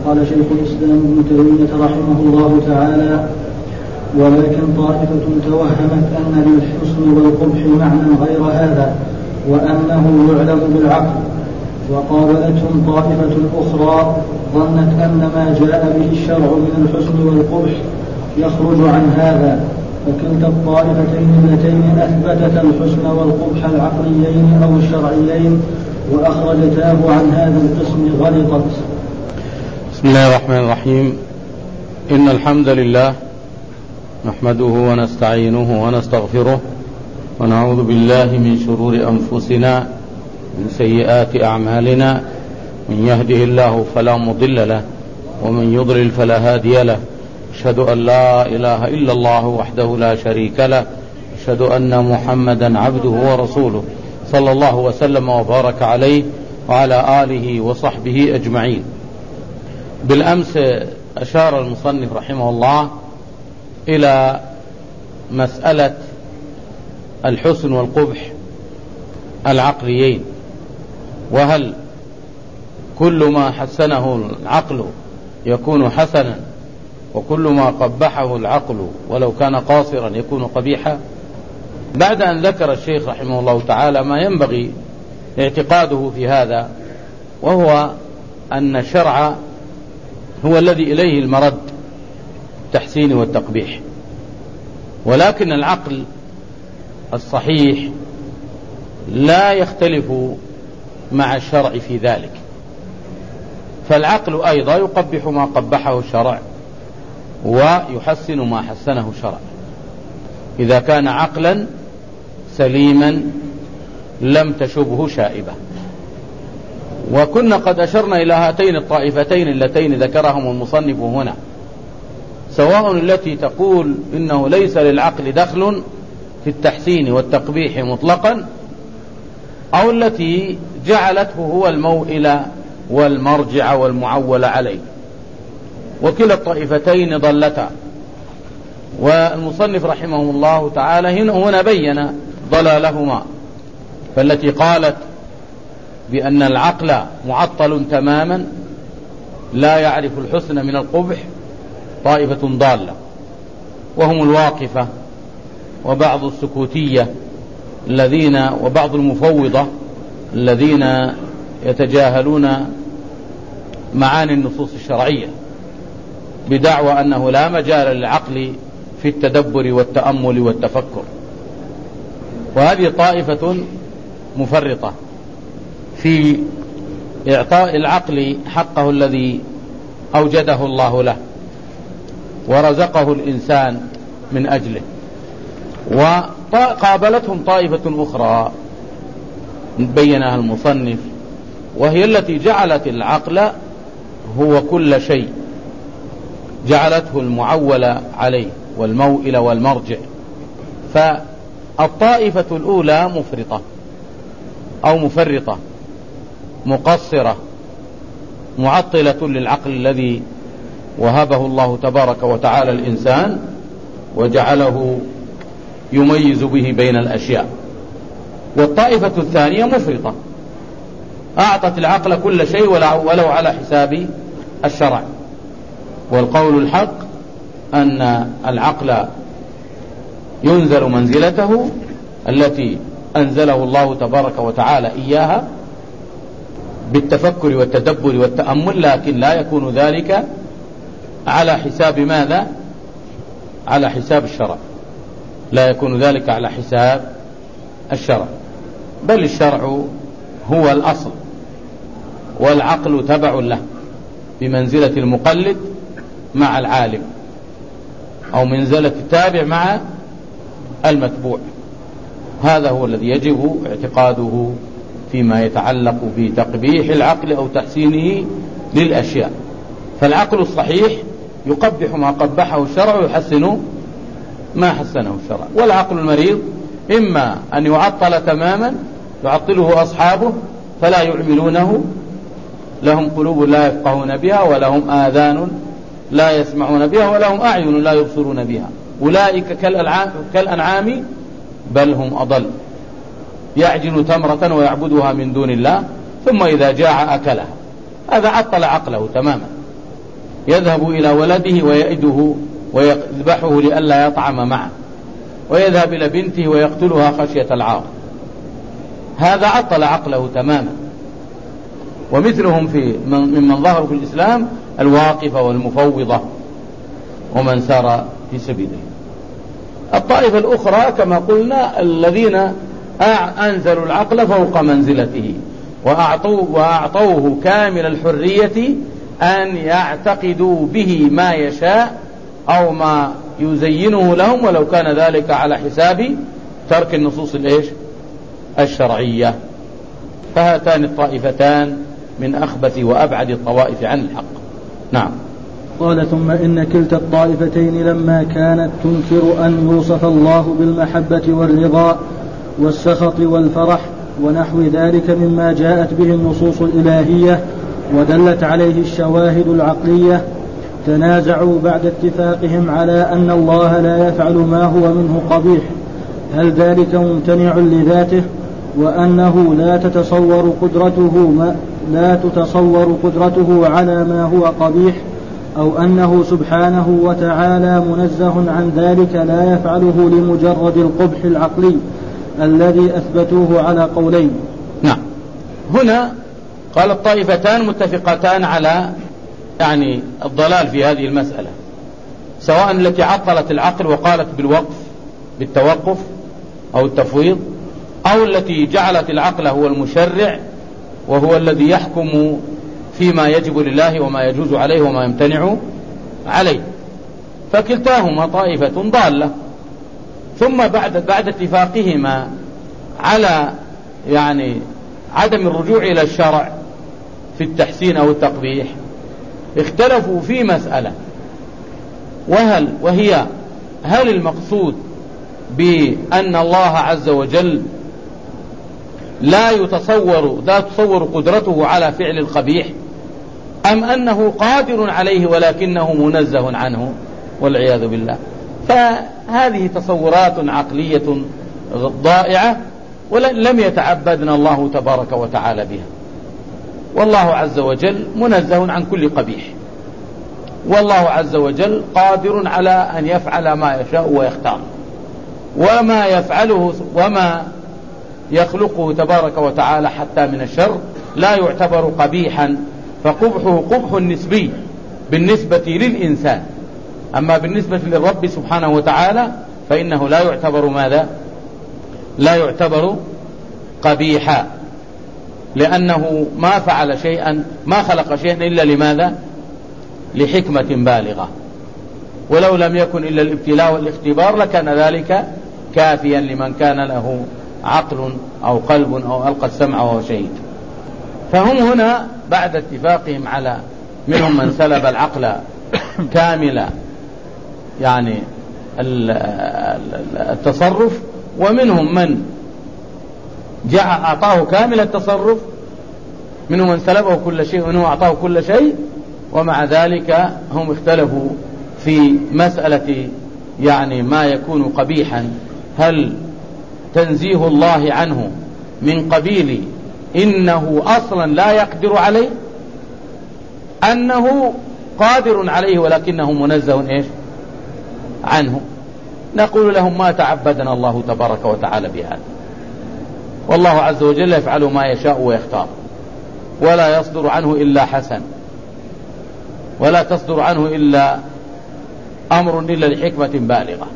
قال شيخ الإسلام ابن تيمية رحمه الله تعالى: ولكن طائفة توهمت أن للحسن والقبح معنى غير هذا وأنه يعلم بالعقل، وقابلتهم طائفة أخرى ظنت أن ما جاء به الشرع من الحسن والقبح يخرج عن هذا، فكلتا الطائفتين اللتين أثبتتا الحسن والقبح العقليين أو الشرعيين وأخرجتاه عن هذا القسم غلطت. بسم الله الرحمن الرحيم. إن الحمد لله نحمده ونستعينه ونستغفره ونعوذ بالله من شرور أنفسنا من سيئات أعمالنا، من يهده الله فلا مضل له ومن يضلل فلا هادي له. أشهد أن لا إله إلا الله وحده لا شريك له، أشهد أن محمدا عبده ورسوله صلى الله وسلم وبارك عليه وعلى آله وصحبه أجمعين. بالأمس أشار المصنف رحمه الله إلى مسألة الحسن والقبح العقليين، وهل كل ما حسنه العقل يكون حسنا وكل ما قبحه العقل ولو كان قاصرا يكون قبيحا؟ بعد أن ذكر الشيخ رحمه الله تعالى ما ينبغي اعتقاده في هذا، وهو أن الشرع هو الذي إليه المرد التحسين والتقبيح، ولكن العقل الصحيح لا يختلف مع الشرع في ذلك، فالعقل أيضا يقبح ما قبحه الشرع ويحسن ما حسنه الشرع إذا كان عقلا سليما لم تشبه شائبة. وكنا قد أشرنا إلى هاتين الطائفتين اللتين ذكرهم المصنف هنا، سواء التي تقول إنه ليس للعقل دخل في التحسين والتقبيح مطلقا، أو التي جعلته هو الموئل والمرجع والمعول عليه، وكلا الطائفتين ضلتا. والمصنف رحمه الله تعالى هنا بين ضلالهما، فالتي قالت بأن العقل معطل تماما لا يعرف الحسن من القبح طائفة ضالة، وهم الواقفة وبعض السكوتية الذين وبعض المفوضة الذين يتجاهلون معاني النصوص الشرعية بدعوى أنه لا مجال للعقل في التدبر والتأمل والتفكر. وهذه طائفة مفرطة في إعطاء العقل حقه الذي أوجده الله له ورزقه الإنسان من أجله. وقابلتهم طائفة أخرى بينها المصنف، وهي التي جعلت العقل هو كل شيء، جعلته المعول عليه والموئل والمرجع. فالطائفة الأولى مفرطة أو مفرطة مقصرة معطلة للعقل الذي وهبه الله تبارك وتعالى الإنسان وجعله يميز به بين الأشياء. والطائفة الثانية مفرطة أعطت العقل كل شيء ولو على حساب الشرع. والقول الحق أن العقل ينزل منزلته التي أنزله الله تبارك وتعالى إياها بالتفكر والتدبر والتأمل، لكن لا يكون ذلك على حساب ماذا؟ على حساب الشرع، لا يكون ذلك على حساب الشرع، بل الشرع هو الأصل والعقل تبع له بمنزلة المقلد مع العالم، أو منزلة التابع مع المتبوع. هذا هو الذي يجب اعتقاده فيما يتعلق بتقبيح العقل أو تحسينه للأشياء. فالعقل الصحيح يقبح ما قبحه الشرع ويحسن ما حسنه الشرع. والعقل المريض إما أن يعطل تماما يعطله أصحابه فلا يعملونه، لهم قلوب لا يفقهون بها ولهم آذان لا يسمعون بها ولهم أعين لا يبصرون بها، أولئك كالأنعام بل هم أضل، يعجن تمرة ويعبدها من دون الله ثم إذا جاع أكلها. هذا عطل عقله تماما. يذهب إلى ولده ويئده ويذبحه لئلا يطعم معه، ويذهب إلى بنته ويقتلها خشية العار. هذا عطل عقله تماما. ومثلهم ممن ظهروا في الإسلام الواقفة والمفوضة ومن سار في سبيله. الطائفة الأخرى كما قلنا الذين أنزلوا العقل فوق منزلته وأعطوه كامل الحرية أن يعتقدوا به ما يشاء أو ما يزينه لهم، ولو كان ذلك على حساب ترك النصوص الشرعية. فهاتان الطائفتان من أخبث وأبعد الطوائف عن الحق. نعم. قال: ثم إن كلتا الطائفتين لما كانت تنكر أن يوصف الله بالمحبة والرضا والسخط والفرح ونحو ذلك مما جاءت به النصوص الإلهية ودلت عليه الشواهد العقلية، تنازعوا بعد اتفاقهم على أن الله لا يفعل ما هو منه قبيح، هل ذلك ممتنع لذاته، وأنه لا تتصور قدرته على ما هو قبيح، أو أنه سبحانه وتعالى منزه عن ذلك لا يفعله لمجرد القبح العقلي الذي أثبتوه على قولين. نعم. هنا قال الطائفتان متفقتان على الضلال في هذه المسألة، سواء التي عطلت العقل وقالت بالتوقف أو التفويض، أو التي جعلت العقل هو المشرع وهو الذي يحكم فيما يجب لله وما يجوز عليه وما يمتنع عليه. فكلتاهما طائفة ضالة. ثم بعد اتفاقهما على عدم الرجوع إلى الشرع في التحسين أو التقبيح، اختلفوا في مسألة، هل المقصود بأن الله عز وجل لا تصور قدرته على فعل القبيح، أم أنه قادر عليه ولكنه منزه عنه والعياذ بالله. فهذه تصورات عقلية ضائعة ولم يتعبدنا الله تبارك وتعالى بها. والله عز وجل منزه عن كل قبيح، والله عز وجل قادر على أن يفعل ما يشاء ويختار، وما يفعله وما يخلقه تبارك وتعالى حتى من الشر لا يعتبر قبيحا، فقبحه قبح نسبي بالنسبة للإنسان، أما بالنسبة للرب سبحانه وتعالى فإنه لا يعتبر قبيحا، لأنه ما فعل شيئا، ما خلق شيئا إلا لماذا؟ لحكمة بالغة، ولو لم يكن إلا الابتلاء والاختبار لكان ذلك كافيا لمن كان له عقل أو قلب أو ألقى السمع وهو شهيد. فهم هنا بعد اتفاقهم على منهم من سلب العقل كامل التصرف، ومنهم من أعطاه كامل التصرف، منهم من سلبه كل شيء ومنهم أعطاه كل شيء. ومع ذلك هم اختلفوا في مسألة ما يكون قبيحا، هل تنزيه الله عنه من قبيل إنه أصلا لا يقدر عليه، أنه قادر عليه ولكنه منزه عنه. نقول لهم ما تعبدنا الله تبارك وتعالى بهذا، والله عز وجل يفعل ما يشاء ويختار، ولا يصدر عنه إلا حسن، ولا تصدر عنه إلا أمر إلا لحكمة بالغة.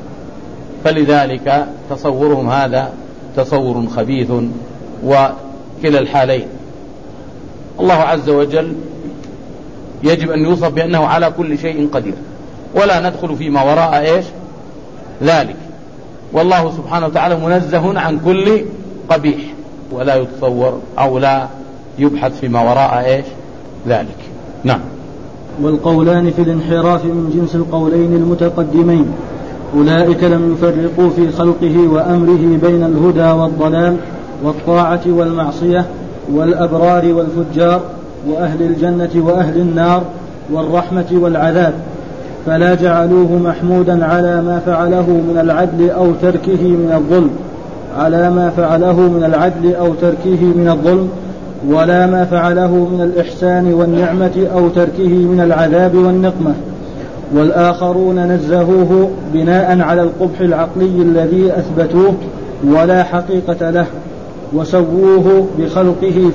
فلذلك تصورهم هذا تصور خبيث وكلا الحالين. الله عز وجل يجب أن يوصف بأنه على كل شيء قدير، ولا ندخل فيما وراء ذلك. والله سبحانه وتعالى منزه عن كل قبيح، ولا يتصور أو لا يبحث فيما وراء ذلك. نعم. والقولان في الانحراف من جنس القولين المتقدمين، أولئك لم يفرقوا في خلقه وأمره بين الهدى والضلال والطاعة والمعصية والأبرار والفجار وأهل الجنة وأهل النار والرحمة والعذاب، فلا جعلوه محمودا على ما فعله من العدل أو تركه من الظلم، ولا ما فعله من الإحسان والنعمة أو تركه من العذاب والنقمة. والآخرون نزهوه بناء على القبح العقلي الذي أثبتوه ولا حقيقة له، وسووه بخلقه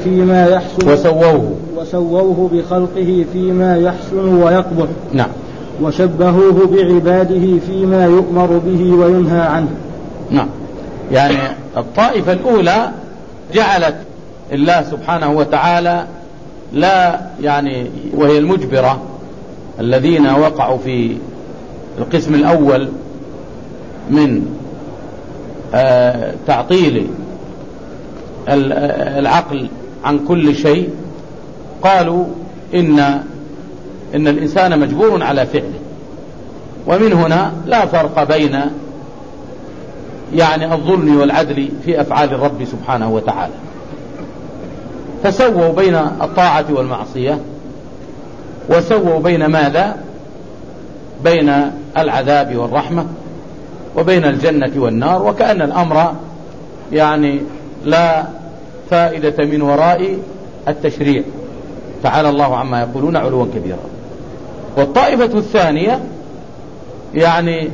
فيما يحسن ويقبح. نعم. وشبهوه بعباده فيما يؤمر به وينهى عنه. نعم. يعني الطائفة الأولى جعلت الله سبحانه وتعالى لا يعني وهي المجبرة، الذين وقعوا في القسم الأول من تعطيل العقل عن كل شيء، قالوا إن الإنسان مجبور على فعله. ومن هنا لا فرق بين يعني الظلم والعدل في أفعال الرب سبحانه وتعالى، فسووا بين الطاعة والمعصية، وسووا بين ماذا؟ بين العذاب والرحمة، وبين الجنة والنار، وكأن الأمر يعني لا فائدة من وراء التشريع، تعالى الله عما يقولون علوا كبيرا. والطائفة الثانية يعني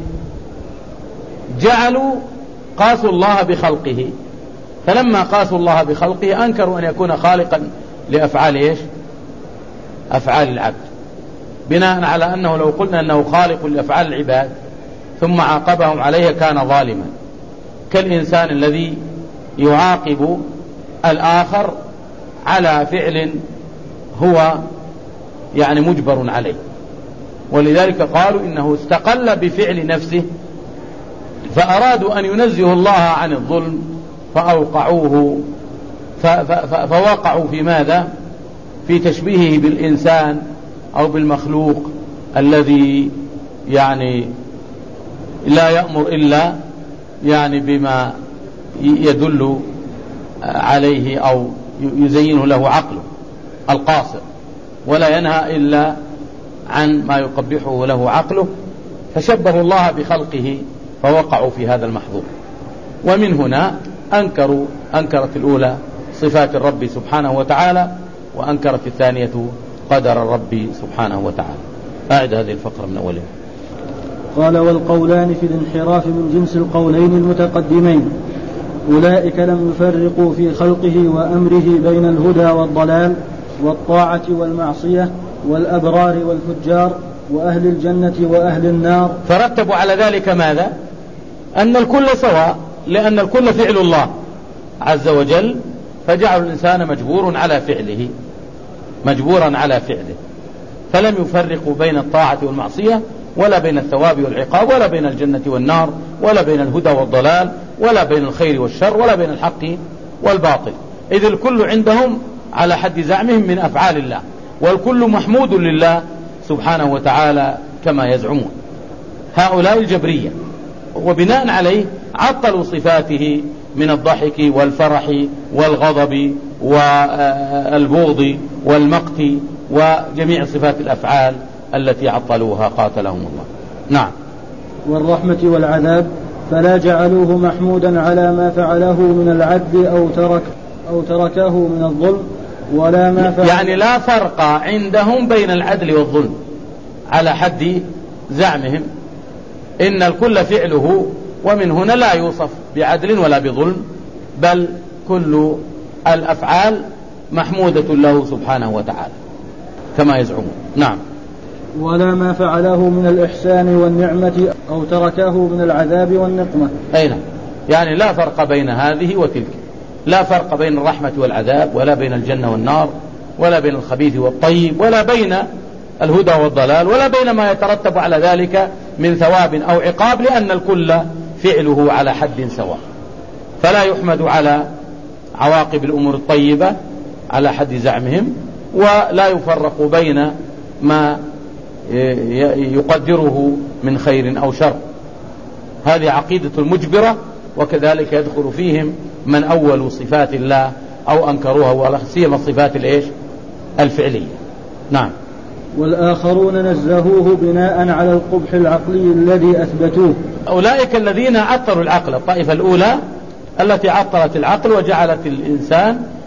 قاسوا الله بخلقه، فلما قاسوا الله بخلقه أنكروا أن يكون خالقا لأفعال أفعال العبد، بناء على أنه لو قلنا أنه خالق لأفعال العباد ثم عاقبهم عليها كان ظالما، كالإنسان الذي يعاقب الآخر على فعل هو يعني مجبر عليه. ولذلك قالوا إنه استقل بفعل نفسه، فأرادوا أن ينزهوا الله عن الظلم فأوقعوه، فوقعوا في ماذا؟ في تشبيهه بالإنسان أو بالمخلوق الذي يعني لا يأمر إلا يعني بما يدل عليه أو يزينه له عقله القاصر، ولا ينهى إلا عن ما يقبحه له عقله، فشبهوا الله بخلقه فوقعوا في هذا المحظور. ومن هنا أنكرت الأولى صفات الرب سبحانه وتعالى، وأنكرت الثانية قدر الرب سبحانه وتعالى. أعد هذه الفقرة من أولها. قال: والقولان في الانحراف من جنس القولين المتقدمين. أولئك لم يفرقوا في خلقه وأمره بين الهدى والضلال والطاعة والمعصية والأبرار والفجار وأهل الجنة وأهل النار، فرتبوا على ذلك ماذا؟ أن الكل سواء، لأن الكل فعل الله عز وجل، فجعلوا الإنسان مجبورا على فعله، فلم يفرقوا بين الطاعة والمعصية، ولا بين الثواب والعقاب، ولا بين الجنة والنار، ولا بين الهدى والضلال، ولا بين الخير والشر، ولا بين الحق والباطل، إذ الكل عندهم على حد زعمهم من أفعال الله، والكل محمود لله سبحانه وتعالى كما يزعمون هؤلاء الجبرية. وبناء عليه عطلوا صفاته من الضحك والفرح والغضب والبغض والمقت وجميع صفات الأفعال التي عطلوها قاتلهم الله. نعم. والرحمة والعذاب فلا جعلوه محمودا على ما فعله من العدل أو تركه من الظلم، ولا ما فعله، يعني لا فرق عندهم بين العدل والظلم على حد زعمهم، إن الكل فعله، ومن هنا لا يوصف بعدل ولا بظلم، بل كل الأفعال محمودة له سبحانه وتعالى كما يزعمون. نعم. ولا ما فعله من الإحسان والنعمة أو تركه من العذاب والنقمة. أين يعني لا فرق بين هذه وتلك، لا فرق بين الرحمة والعذاب، ولا بين الجنة والنار، ولا بين الخبيث والطيب، ولا بين الهدى والضلال، ولا بين ما يترتب على ذلك من ثواب أو عقاب، لأن الكل فعله على حد سواء، فلا يحمد على عواقب الأمور الطيبة على حد زعمهم، ولا يفرق بين ما يقدره من خير أو شر. هذه عقيدة المجبرة، وكذلك يدخل فيهم من أولوا صفات الله أو أنكروها، ولا سيما الصفات الفعلية. نعم. والآخرون نزهوه بناء على القبح العقلي الذي أثبتوه. أولئك الذين عطلوا العقل، الطائفة الأولى التي عطلت العقل وجعلت الإنسان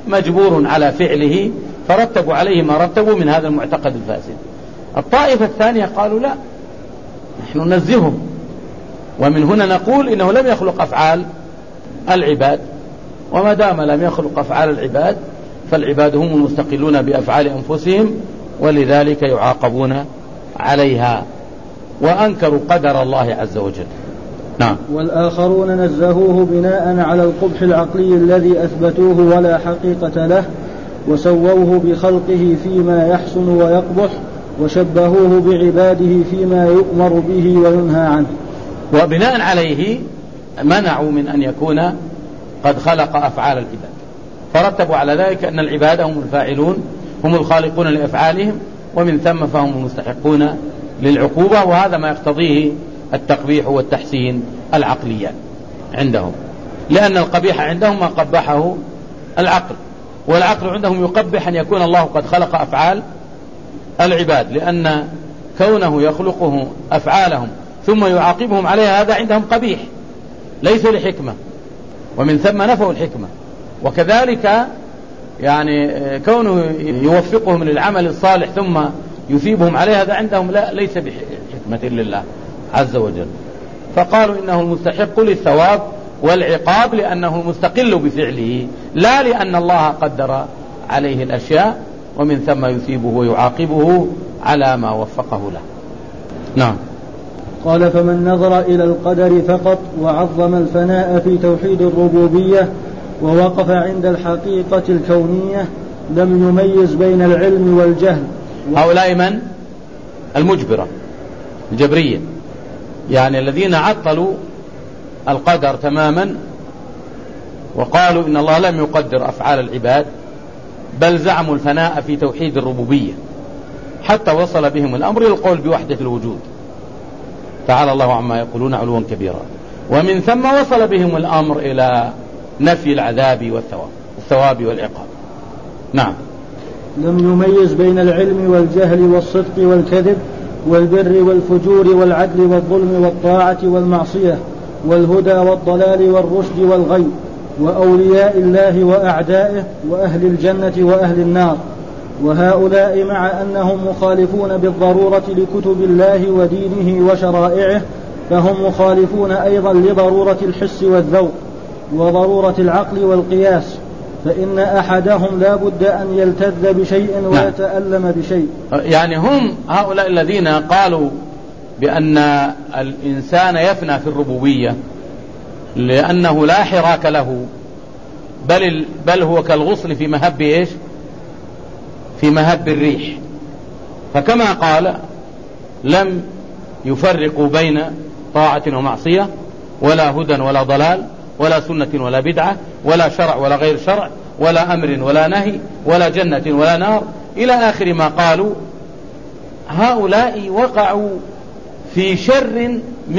مجبور على فعله، فرتبوا عليه ما رتبوا من هذا المعتقد الفاسد. الطائفة الثانية قالوا لا، نحن ننزههم، ومن هنا نقول إنه لم يخلق أفعال العباد، وما دام لم يخلق أفعال العباد فالعباد هم المستقلون بأفعال أنفسهم، ولذلك يعاقبون عليها، وأنكروا قدر الله عز وجل. نعم. والآخرون نزهوه بناء على القبح العقلي الذي أثبتوه ولا حقيقة له، وسووه بخلقه فيما يحسن ويقبح، وشبهوه بعباده فيما يؤمر به وينهى عنه. وبناء عليه منعوا من أن يكون قد خلق أفعال العباد، فرتبوا على ذلك أن العباد هم الفاعلون، هم الخالقون لأفعالهم، ومن ثم فهم المستحقون للعقوبة، وهذا ما يقتضيه التقبيح والتحسين العقليان عندهم، لأن القبيح عندهم ما قبحه العقل، والعقل عندهم يقبح أن يكون الله قد خلق أفعال العباد، لأن كونه يخلقه أفعالهم ثم يعاقبهم عليها هذا عندهم قبيح ليس لحكمة، ومن ثم نفوا الحكمة. وكذلك يعني كونه يوفقهم للعمل الصالح ثم يثيبهم عليه هذا عندهم ليس بحكمة لله عز وجل، فقالوا إنه المستحق للثواب والعقاب لأنه مستقل بفعله، لا لأن الله قدر عليه الأشياء، ومن ثم يثيبه ويعاقبه على ما وفقه له. نعم. قال: فمن نظر إلى القدر فقط وعظم الفناء في توحيد الربوبية ووقف عند الحقيقة الكونية لم يميز بين العلم والجهل. هؤلاء من؟ المجبرة الجبرية، يعني الذين عطلوا القدر تماما وقالوا إن الله لم يقدر أفعال العباد، بل زعموا الفناء في توحيد الربوبية، حتى وصل بهم الأمر إلى القول بوحدة الوجود، تعالى الله عما يقولون علوا كبيرا، ومن ثم وصل بهم الأمر إلى نفي العذاب والثواب والعقاب. نعم. لم يميز بين العلم والجهل والصدق والكذب والبر والفجور والعدل والظلم والطاعة والمعصية والهدى والضلال والرشد والغي، وأولياء الله وأعدائه، وأهل الجنة وأهل النار. وهؤلاء مع أنهم مخالفون بالضرورة لكتب الله ودينه وشرائعه، فهم مخالفون أيضا لضرورة الحس والذوق وضرورة العقل والقياس، فإن أحدهم لا بد أن يلتذ بشيء ويتألم بشيء. يعني هم هؤلاء الذين قالوا بأن الإنسان يفنى في الربوبية لأنه لا حراك له، بل هو كالغصن في مهب إيش؟ في مهب الريح. فكما قال لم يفرقوا بين طاعة ومعصية، ولا هدى ولا ضلال، ولا سنة ولا بدعة، ولا شرع ولا غير شرع، ولا أمر ولا نهي، ولا جنة ولا نار، إلى آخر ما قالوا. هؤلاء وقعوا في شر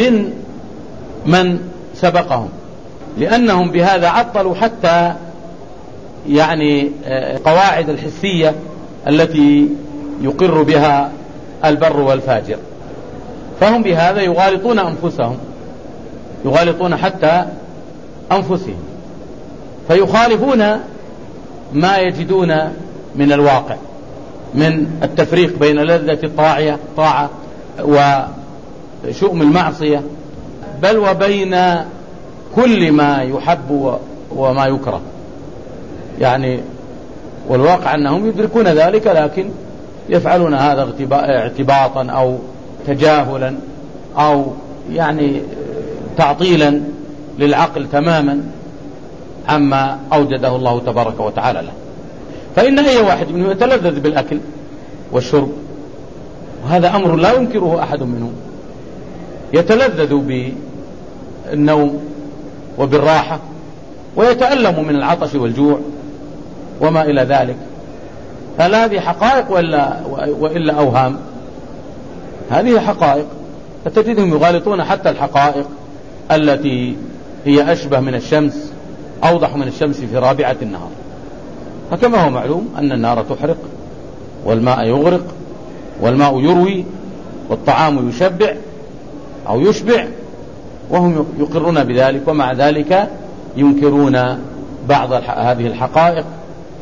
من سبقهم، لأنهم بهذا عطلوا حتى يعني قواعد الحسية التي يقر بها البر والفاجر، فهم بهذا يغالطون أنفسهم، يغالطون حتى أنفسهم، فيخالفون ما يجدون من الواقع من التفريق بين لذة الطاعة وشؤم المعصية، بل وبين كل ما يحب وما يكره. يعني والواقع أنهم يدركون ذلك، لكن يفعلون هذا اعتباطا أو تجاهلا أو يعني تعطيلا للعقل تماما عما أوجده الله تبارك وتعالى له. فإن أي واحد منهم يتلذذ بالأكل والشرب، وهذا أمر لا ينكره أحد منهم، يتلذذ بالنوم وبالراحة، ويتألم من العطش والجوع وما إلى ذلك. هل هذه حقائق وإلا أوهام؟ هذه حقائق، فتجدهم يغالطون حتى الحقائق التي هي أشبه من الشمس، أوضح من الشمس في رابعة النهار. فكما هو معلوم أن النار تحرق، والماء يغرق، والماء يروي، والطعام يشبع أو يشبع، وهم يقرون بذلك، ومع ذلك ينكرون بعض هذه الحقائق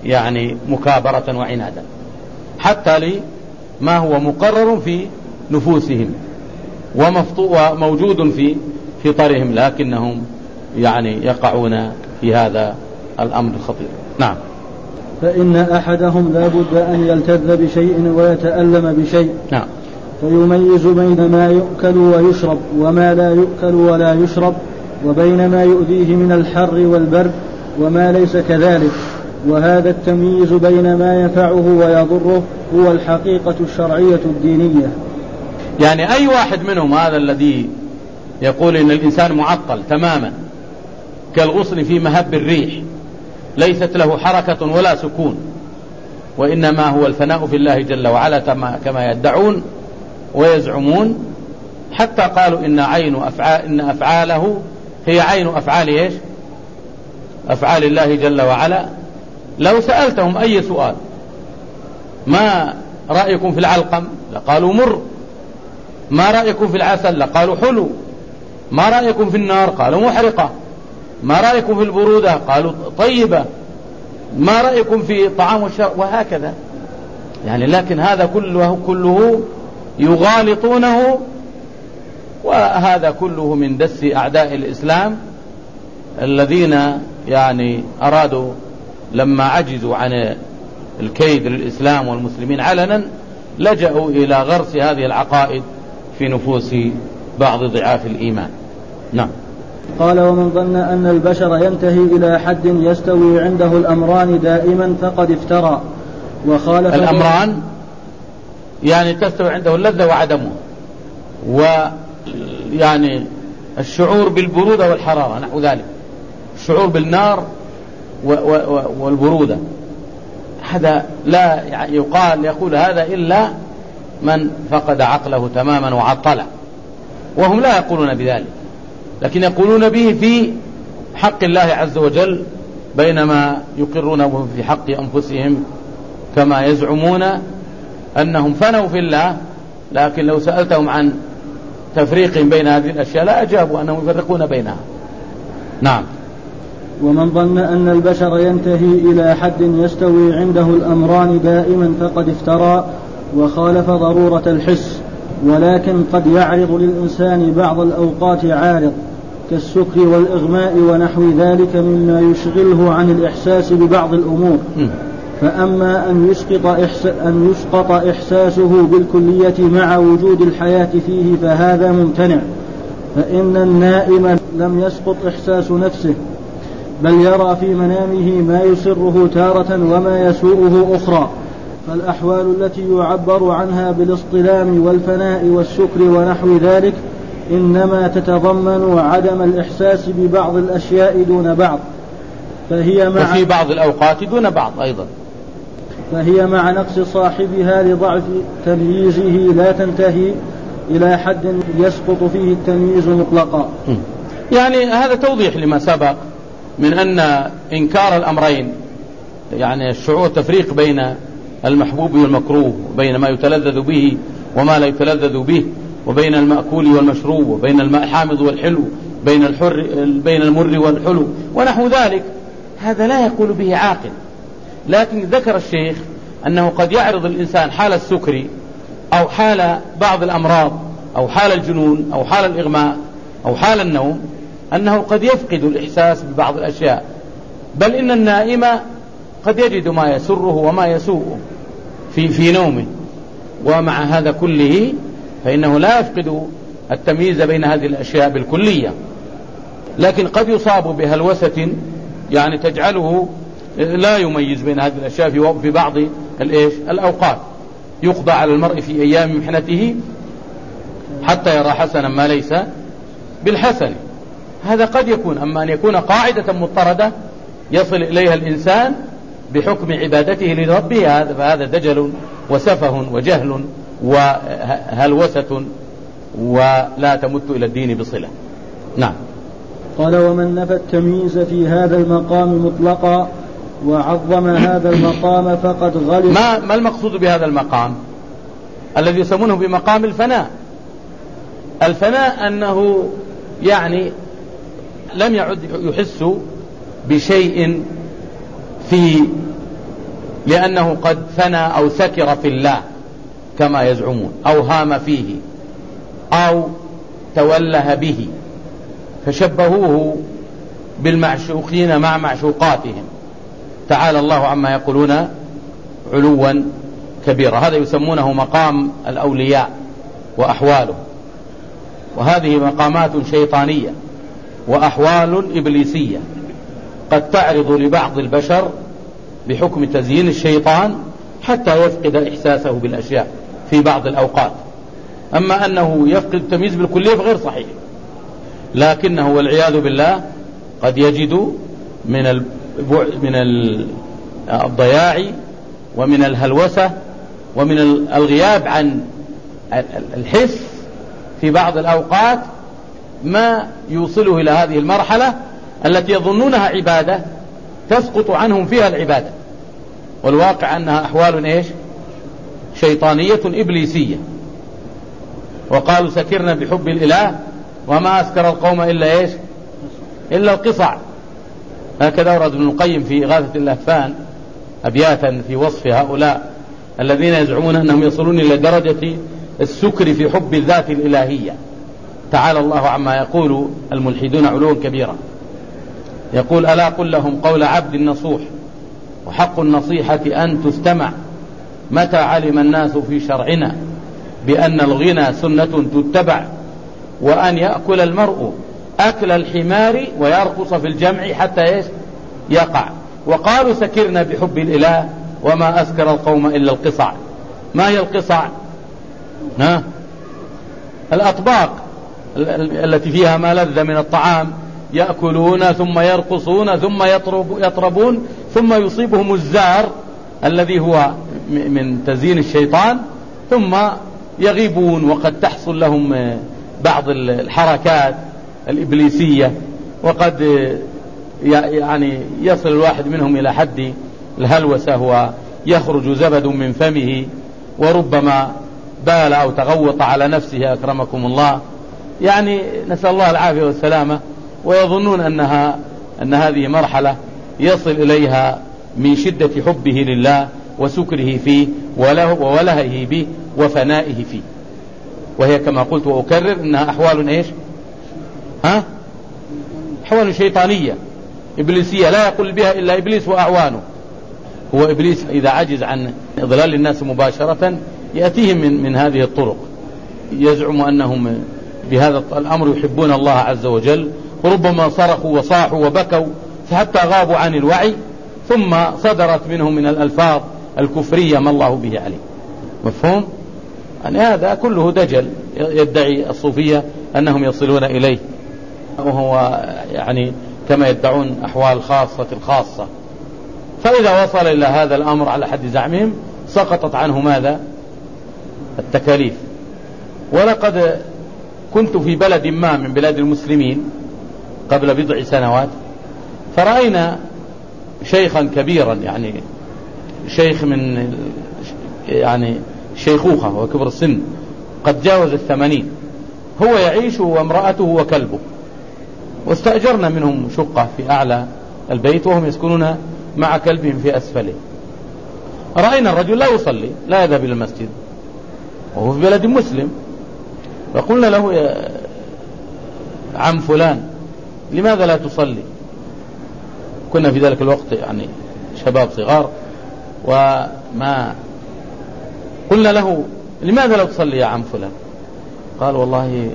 يعني مكابرة وعنادا، حتى لما هو مقرر في نفوسهم وموجود في فطرهم، لكنهم يعني يقعون في هذا الأمر الخطير. نعم. فإن أحدهم لا بد أن يلتذ بشيء ويتألم بشيء. نعم. فيميز بين ما يؤكل ويشرب وما لا يؤكل ولا يشرب، وبين ما يؤذيه من الحر والبرد وما ليس كذلك. وهذا التمييز بين ما ينفعه ويضره هو الحقيقة الشرعية الدينية. يعني أي واحد منهم، هذا الذي يقول إن الإنسان معطل تماما كالغصن في مهب الريح، ليست له حركة ولا سكون، وإنما هو الفناء في الله جل وعلا كما يدعون ويزعمون، حتى قالوا إن أفعاله هي عين أفعال إيش؟ أفعال الله جل وعلا. لو سألتهم أي سؤال، ما رأيكم في العلقم؟ لقالوا مر. ما رأيكم في العسل؟ لقالوا حلو. ما رأيكم في النار؟ قالوا محرقة. ما رأيكم في البرودة؟ قالوا طيبة. ما رأيكم في طعام والشراب؟ وهكذا يعني. لكن هذا كله يغالطونه، وهذا كله من دس أعداء الإسلام الذين يعني أرادوا لما عجزوا عن الكيد للإسلام والمسلمين علنا لجأوا إلى غرس هذه العقائد في نفوس بعض ضعاف الإيمان. نعم. قال: ومن ظن أن البشر ينتهي إلى حد يستوي عنده الأمران دائما فقد افترى وخالف. الأمران يعني تستوي عنده اللذة وعدمه، ويعني الشعور بالبرودة والحرارة نحو ذلك، الشعور بالنار والبرودة. هذا لا يقول هذا إلا من فقد عقله تماما وعطله، وهم لا يقولون بذلك، لكن يقولون به في حق الله عز وجل، بينما يقرونه في حق أنفسهم كما يزعمون أنهم فنوا في الله. لكن لو سألتهم عن تفريق بين هذه الأشياء لا أجابوا أنهم يفرقون بينها. نعم. ومن ظن أن البشر ينتهي إلى حد يستوي عنده الأمران دائما فقد افترى وخالف ضرورة الحس، ولكن قد يعرض للإنسان بعض الأوقات عارض كالسكر والإغماء ونحو ذلك مما يشغله عن الإحساس ببعض الأمور. فأما أن يسقط إحساسه بالكلية مع وجود الحياة فيه فهذا ممتنع، فإن النائم لم يسقط إحساس نفسه، بل يرى في منامه ما يسره تارة وما يسوءه أخرى. فالأحوال التي يعبر عنها بالاصطلام والفناء والسكر ونحو ذلك إنما تتضمن عدم الإحساس ببعض الأشياء دون بعض، وفي بعض الأوقات دون بعض أيضا، فهي مع نقص صاحبها لضعف تمييزه لا تنتهي إلى حد يسقط فيه التمييز مطلقا. يعني هذا توضيح لما سبق من أن إنكار الأمرين، يعني الشعور تفريق بين المحبوب والمكروه، وبين ما يتلذذ به وما لا يتلذذ به، وبين المأكول والمشروب، وبين الماء الحامض والحلو، بين المر والحلو ونحو ذلك، هذا لا يقول به عاقل. لكن ذكر الشيخ أنه قد يعرض الإنسان حال السكر أو حال بعض الأمراض أو حال الجنون أو حال الإغماء أو حال النوم، أنه قد يفقد الإحساس ببعض الأشياء، بل إن النائم قد يجد ما يسره وما يسوءه في نومه، ومع هذا كله فإنه لا يفقد التمييز بين هذه الأشياء بالكلية، لكن قد يصاب بهلوسة يعني تجعله لا يميز بين هذه الأشياء في بعض الأوقات. يقضى على المرء في أيام محنته حتى يرى حسنا ما ليس بالحسن. هذا قد يكون. أما أن يكون قاعدة مضطردة يصل إليها الإنسان بحكم عبادته لربه، فهذا دجل وسفه وجهل وهلوسة ولا تمت إلى الدين بصلة. نعم. قال: ومن نفى التمييز في هذا المقام مطلقا وعظم هذا المقام فقد غلط. ما المقصود بهذا المقام الذي يسمونه بمقام الفناء؟ الفناء أنه يعني لم يعد يحس بشيء في لأنه قد فنى أو سكر في الله كما يزعمون، أو هام فيه، أو توله به، فشبهوه بالمعشوقين مع معشوقاتهم، تعالى الله عما يقولون علوا كبيرا. هذا يسمونه مقام الأولياء وأحواله، وهذه مقامات شيطانية وأحوال إبليسية قد تعرض لبعض البشر بحكم تزيين الشيطان حتى يفقد إحساسه بالأشياء في بعض الأوقات. أما أنه يفقد التمييز بالكلية فغير صحيح، لكنه والعياذ بالله قد يجد من الضياع ومن الهلوسة ومن الغياب عن الحس في بعض الأوقات ما يوصله إلى هذه المرحلة التي يظنونها عبادة تسقط عنهم فيها العبادة، والواقع أنها أحوال شيطانية إبليسية. وقالوا سكرنا بحب الإله وما أسكر القوم إلا إلا القصع. هكذا ورد ابن القيم في إغاثة اللهفان أبياتا في وصف هؤلاء الذين يزعمون أنهم يصلون إلى درجة السكر في حب الذات الإلهية. تعالى الله عما يقول الملحدون علوا كبيرا. يقول ألا قل لهم قول عبد النصوح وحق النصيحة أن تستمع متى علم الناس في شرعنا بأن الغنى سنة تتبع وأن يأكل المرء أكل الحمار ويرقص في الجمع حتى يقع. وقالوا سكرنا بحب الإله وما أسكر القوم إلا القصع. ما هي القصع؟ الأطباق التي فيها ما لذ من الطعام، يأكلون ثم يرقصون ثم يطربون ثم يصيبهم الزار الذي هو من تزيين الشيطان ثم يغيبون، وقد تحصل لهم بعض الحركات الإبليسية، وقد يعني يصل الواحد منهم إلى حد الهلوسة ويخرج زبد من فمه، وربما بال أو تغوط على نفسه أكرمكم الله، يعني نسأل الله العافية والسلامة، ويظنون أن هذه مرحلة يصل إليها من شدة حبه لله وسكره فيه ولهه به وفنائه فيه. وهي كما قلت وأكرر أنها أحوال أحوال شيطانية إبليسية لا يقول بها إلا إبليس وأعوانه. هو إبليس إذا عجز عن إضلال الناس مباشرة يأتيهم من هذه الطرق، يزعم أنهم بهذا الأمر يحبون الله عز وجل، وربما صرخوا وصاحوا وبكوا حتى غابوا عن الوعي، ثم صدرت منهم من الألفاظ الكفرية ما الله به عليه. مفهوم؟ يعني هذا كله دجل يدعي الصوفية أنهم يصلون إليه، وهو يعني كما يدعون أحوال خاصة الخاصة. فإذا وصل إلى هذا الأمر على حد زعمهم سقطت عنه ماذا؟ التكاليف. ولقد كنت في بلد ما من بلاد المسلمين قبل بضع سنوات، فرأينا شيخا كبيرا، يعني شيخ من يعني شيخوخة وكبر السن، قد جاوز 80، هو يعيش وامرأته وكلبه، واستأجرنا منهم شقة في أعلى البيت وهم يسكنون مع كلبهم في أسفله. رأينا الرجل لا يصلي، لا يذهب إلى المسجد وهو في بلد مسلم، فقلنا له يا عم فلان لماذا لا تصلي؟ كنا في ذلك الوقت يعني شباب صغار، وما قلنا له لماذا لا تصلي يا عم فلان؟ قال والله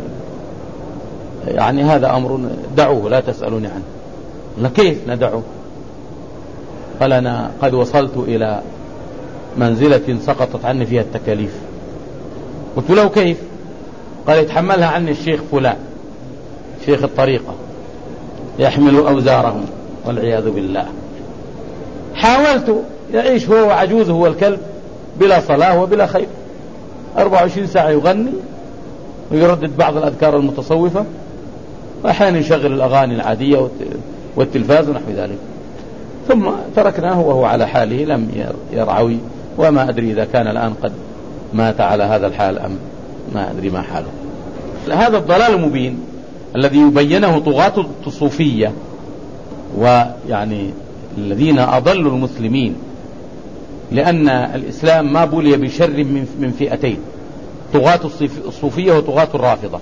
يعني هذا أمر دعوه لا تسألوني عنه. قلنا كيف ندعوه؟ قال أنا قد وصلت إلى منزلة سقطت عني فيها التكاليف. قلت له كيف؟ قال يتحملها عني الشيخ فلان، شيخ الطريقة، يحمل أوزارهم والعياذ بالله. حاولت، يعيش هو وعجوزه والكلب بلا صلاة وبلا خير، 24 ساعة يغني ويردد بعض الأذكار المتصوفة، وأحيانا يشغل الأغاني العادية والتلفاز ونحو ذلك. ثم تركناه وهو على حاله لم يرعوي، وما أدري إذا كان الآن قد مات على هذا الحال أم ما أدري ما حاله. هذا الضلال المبين الذي يبينه طغاة الصوفية، ويعني الذين أضلوا المسلمين لأن الإسلام ما بولي بشر من فئتين، طغاة الصوفية وطغاة الرافضة.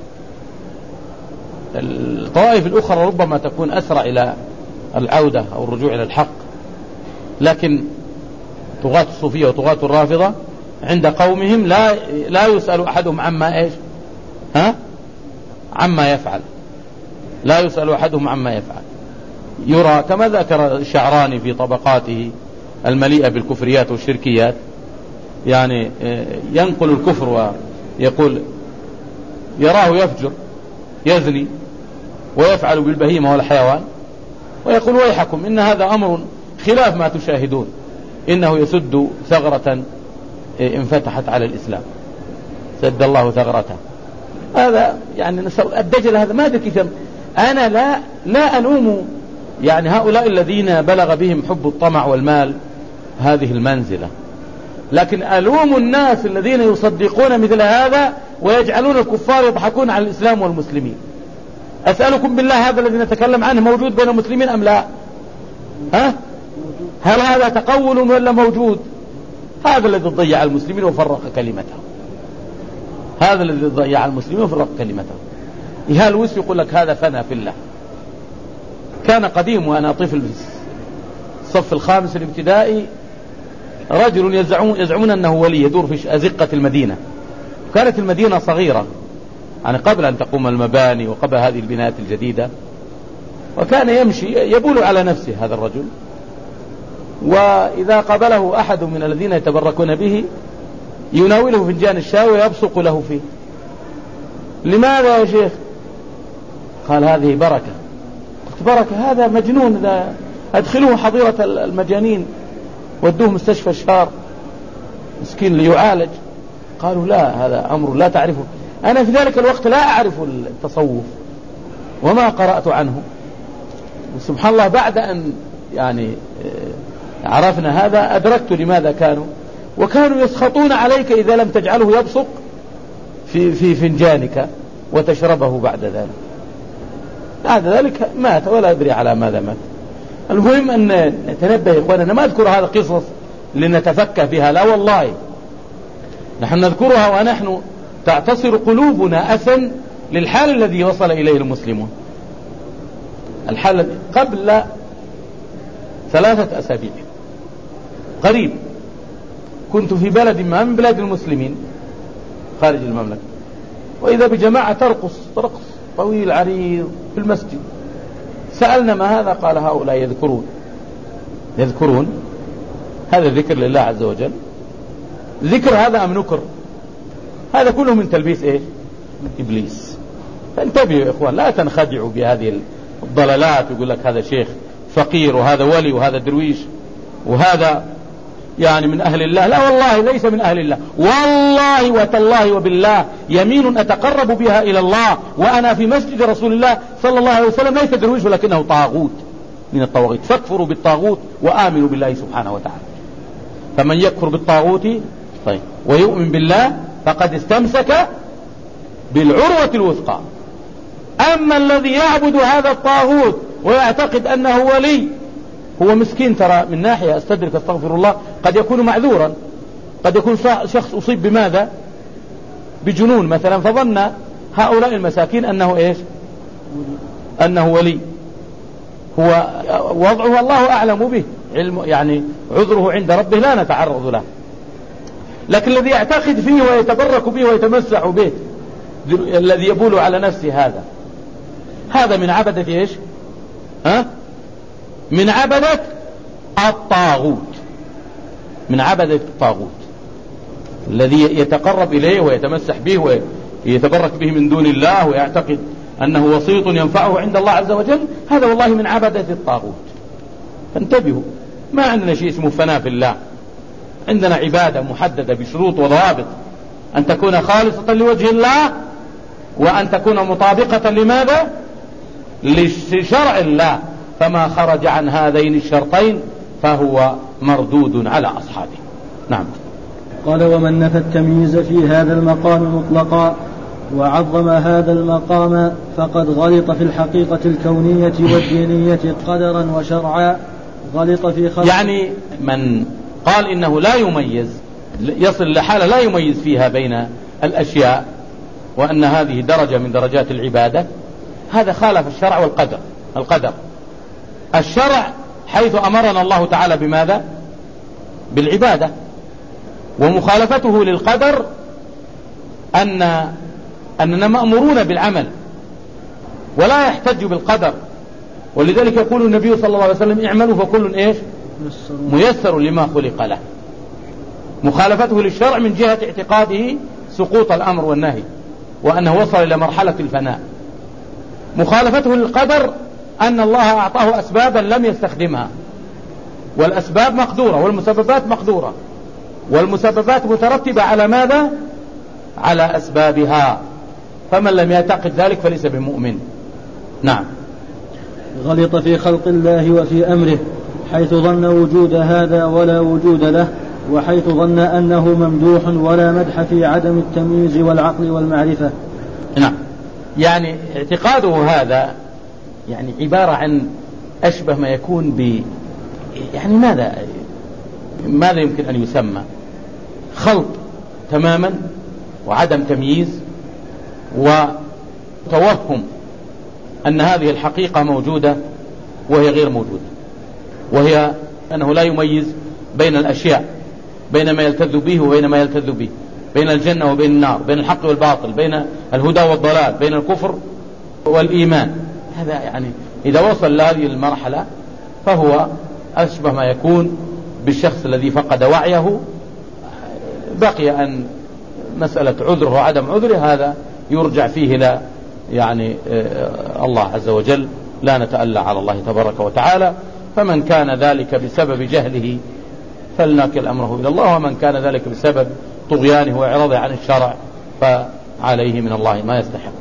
الطوائف الأخرى ربما تكون أسرع إلى العودة أو الرجوع إلى الحق، لكن طغاة الصوفية وطغاة الرافضة عند قومهم لا يسأل أحدهم عما إيش عما يفعل، لا يسأل أحدهم عما يفعل. يرى كما ذكر الشعراني في طبقاته المليئة بالكفريات والشركيات، يعني ينقل الكفر ويقول يراه يفجر يزني ويفعل بالبهيمة والحيوان، ويقول ويحكم إن هذا أمر خلاف ما تشاهدون، إنه يسد ثغرة انفتحت على الإسلام، سد الله ثغرته. هذا يعني الدجل هذا ما أدري كيف. أنا لا ألوم يعني هؤلاء الذين بلغ بهم حب الطمع والمال هذه المنزلة، لكن ألوم الناس الذين يصدقون مثل هذا ويجعلون الكفار يضحكون على الإسلام والمسلمين. أسألكم بالله، هذا الذي نتكلم عنه موجود بين المسلمين أم لا؟ هل هذا تقول ولا موجود؟ هذا الذي ضيع المسلمين وفرق كلمتهم، هذا الذي ضيع المسلمين وفرق كلمتهم. إيهال ويس يقول لك هذا فنى في الله. كان قديم وأنا طفل في الصف الخامس الابتدائي رجل يزعمون أنه ولي يدور في أزقة المدينة. كانت المدينة صغيرة يعني قبل أن تقوم المباني وقبل هذه البنايات الجديدة، وكان يمشي يبول على نفسه هذا الرجل، وإذا قابله أحد من الذين يتبركون به يناوله فنجان الشاي ويبصق له فيه. لماذا يا شيخ؟ قال هذه بركة. قلت بركة؟ هذا مجنون، إذا أدخلوه حظيرة المجانين ودوه مستشفى الشار مسكين ليعالج. قالوا لا، هذا أمر لا تعرفه. أنا في ذلك الوقت لا أعرف التصوف وما قرأت عنه، وسبحان الله بعد أن يعني عرفنا هذا أدركت لماذا وكانوا يسخطون عليك إذا لم تجعله يبصق في فنجانك وتشربه بعد ذلك. بعد ذلك مات ولا أدري على ماذا مات. المهم أن نتنبه يا إخواننا، ما أذكر هذا قصص لنتفكه بها، لا والله، نحن نذكرها ونحن تعتصر قلوبنا أسا للحال الذي وصل إليه المسلمون. الحال قبل 3 أسابيع قريب كنت في بلد ما من بلاد المسلمين خارج المملكة، وإذا بجماعة ترقص رقص طويل عريض في المسجد. سألنا ما هذا؟ قال هؤلاء يذكرون هذا الذكر لله عز وجل. ذكر هذا أم نكر؟ هذا كله من تلبيس إيه؟ إبليس. فانتبهوا يا إخوان، لا تنخدعوا بهذه الضلالات ويقول لك هذا شيخ فقير وهذا ولي وهذا درويش وهذا يعني من أهل الله. لا والله، ليس من أهل الله، والله وتالله وبالله يمين أتقرب بها إلى الله وأنا في مسجد رسول الله صلى الله عليه وسلم ليس درويش ولكنه طاغوت من الطواغيت. فاكفروا بالطاغوت وآمنوا بالله سبحانه وتعالى. فمن يكفر بالطاغوت طيب ويؤمن بالله فقد استمسك بالعروة الوثقى. أما الذي يعبد هذا الطاغوت ويعتقد أنه ولي هو مسكين. ترى من ناحية استدرك استغفر الله قد يكون معذورا، قد يكون شخص أصيب بماذا؟ بجنون مثلا، فظن هؤلاء المساكين أنه إيش؟ أنه ولي. هو وضعه الله أعلم به، يعني عذره عند ربه لا نتعرض له. لكن الذي يعتقد فيه ويتبرك به ويتمسح به الذي يبول على نفسه هذا من عبدة إيش؟ من عبدة الطاغوت. من عبدة الطاغوت الذي يتقرب إليه ويتمسح به ويتبرك به من دون الله ويعتقد أنه وسيط ينفعه عند الله عز وجل. هذا والله من عبدة الطاغوت. فانتبهوا، ما عندنا شيء اسمه فناء في الله. عندنا عبادة محددة بشروط وضوابط، أن تكون خالصة لوجه الله، وأن تكون مطابقة لماذا؟ لشرع الله. فما خرج عن هذين الشرطين فهو مردود على أصحابه. نعم. قال ومن نفى التمييز في هذا المقام مطلقا وعظم هذا المقام فقد غلط في الحقيقة الكونية والدينية قدرا وشرعا، غلط في خلق. يعني من قال إنه لا يميز، يصل لحالة لا يميز فيها بين الأشياء، وأن هذه درجة من درجات العبادة، هذا خالف الشرع والقدر. الشرع حيث أمرنا الله تعالى بماذا؟ بالعبادة، ومخالفته للقدر أننا مأمورون بالعمل ولا يحتج بالقدر. ولذلك يقول النبي صلى الله عليه وسلم اعملوا فكل إيش؟ ميسر لما خلق له. مخالفته للشرع من جهة اعتقاده سقوط الأمر والنهي، وأنه وصل إلى مرحلة الفناء. مخالفته للقدر أن الله أعطاه أسبابا لم يستخدمها، والأسباب مقدورة والمسببات مقدورة، والمسببات مترتبة على ماذا؟ على أسبابها، فمن لم يعتقد ذلك فليس بمؤمن. نعم. غلط في خلق الله وفي أمره، حيث ظن وجود هذا ولا وجود له، وحيث ظن أنه ممدوح ولا مدح في عدم التمييز والعقل والمعرفة. نعم، يعني اعتقاده هذا يعني عبارة عن أشبه ما يكون يعني ماذا يمكن أن يسمى؟ خلط تماما، وعدم تمييز، وتوهم أن هذه الحقيقة موجودة وهي غير موجودة، وهي أنه لا يميز بين الأشياء، بين ما يلتذ به وبين ما يلتذ به، بين الجنة وبين النار، بين الحق والباطل، بين الهدى والضلال، بين الكفر والإيمان. هذا يعني إذا وصل لهذه المرحلة فهو أشبه ما يكون بالشخص الذي فقد وعيه. بقي أن مسألة عذره وعدم عذره هذا يرجع فيه إلى يعني الله عز وجل، لا نتألى على الله تبارك وتعالى. فمن كان ذلك بسبب جهله فلنكل أمره إلى الله، ومن كان ذلك بسبب طغيانه وإعراضه عن الشرع فعليه من الله ما يستحق.